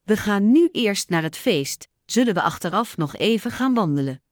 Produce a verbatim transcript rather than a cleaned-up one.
We gaan nu eerst naar het feest, zullen we achteraf nog even gaan wandelen?